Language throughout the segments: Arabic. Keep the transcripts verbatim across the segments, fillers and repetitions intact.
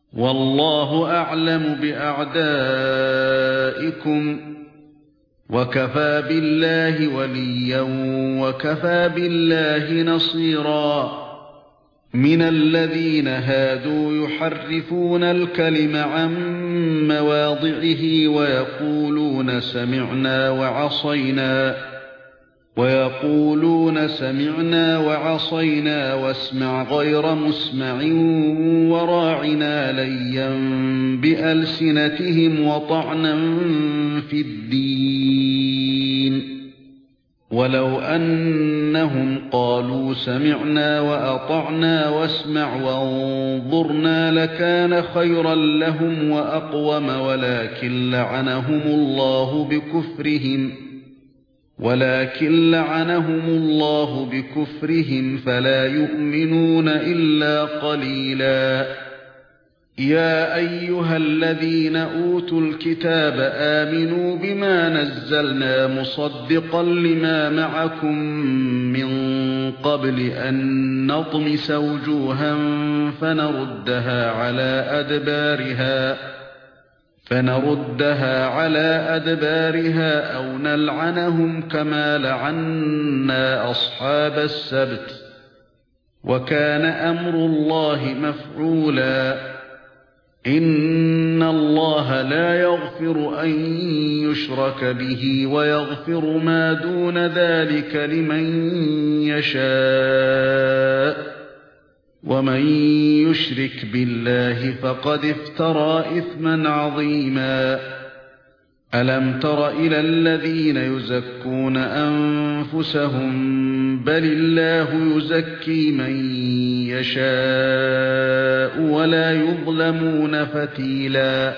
والله أعلم بأعدائكم وكفى بالله وليا وكفى بالله نصيرا من الذين هادوا يحرفون الكلم عن مواضعه ويقولون سمعنا وعصينا ويقولون سمعنا وعصينا واسمع غير مسمع وراعنا ليا بألسنتهم وطعنا في الدين ولو أنهم قالوا سمعنا وأطعنا واسمع وانظرنا لكان خيرا لهم وأقوم ولكن لعنهم الله بكفرهم ولكن لعنهم الله بكفرهم فلا يؤمنون إلا قليلا يا أيها الذين أوتوا الكتاب آمنوا بما نزلنا مصدقا لما معكم من قبل أن نطمس وجوها فنردها على أدبارها فنردها على أدبارها أو نلعنهم كما لعنا أصحاب السبت وكان أمر الله مفعولا إن الله لا يغفر أن يشرك به ويغفر ما دون ذلك لمن يشاء ومن يشرك بالله فقد افترى إثما عظيما ألم تر إلى الذين يزكون أنفسهم بل الله يزكي من يشاء ولا يظلمون فتيلا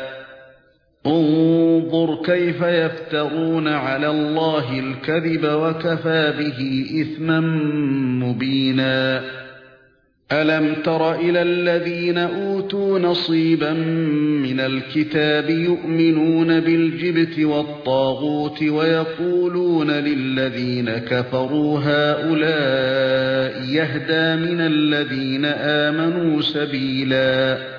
انظر كيف يفترون على الله الكذب وكفى به إثما مبينا ألم تر إلى الذين أوتوا نصيبا من الكتاب يؤمنون بالجبت والطاغوت ويقولون للذين كفروا هؤلاء يهدى من الذين آمنوا سبيلا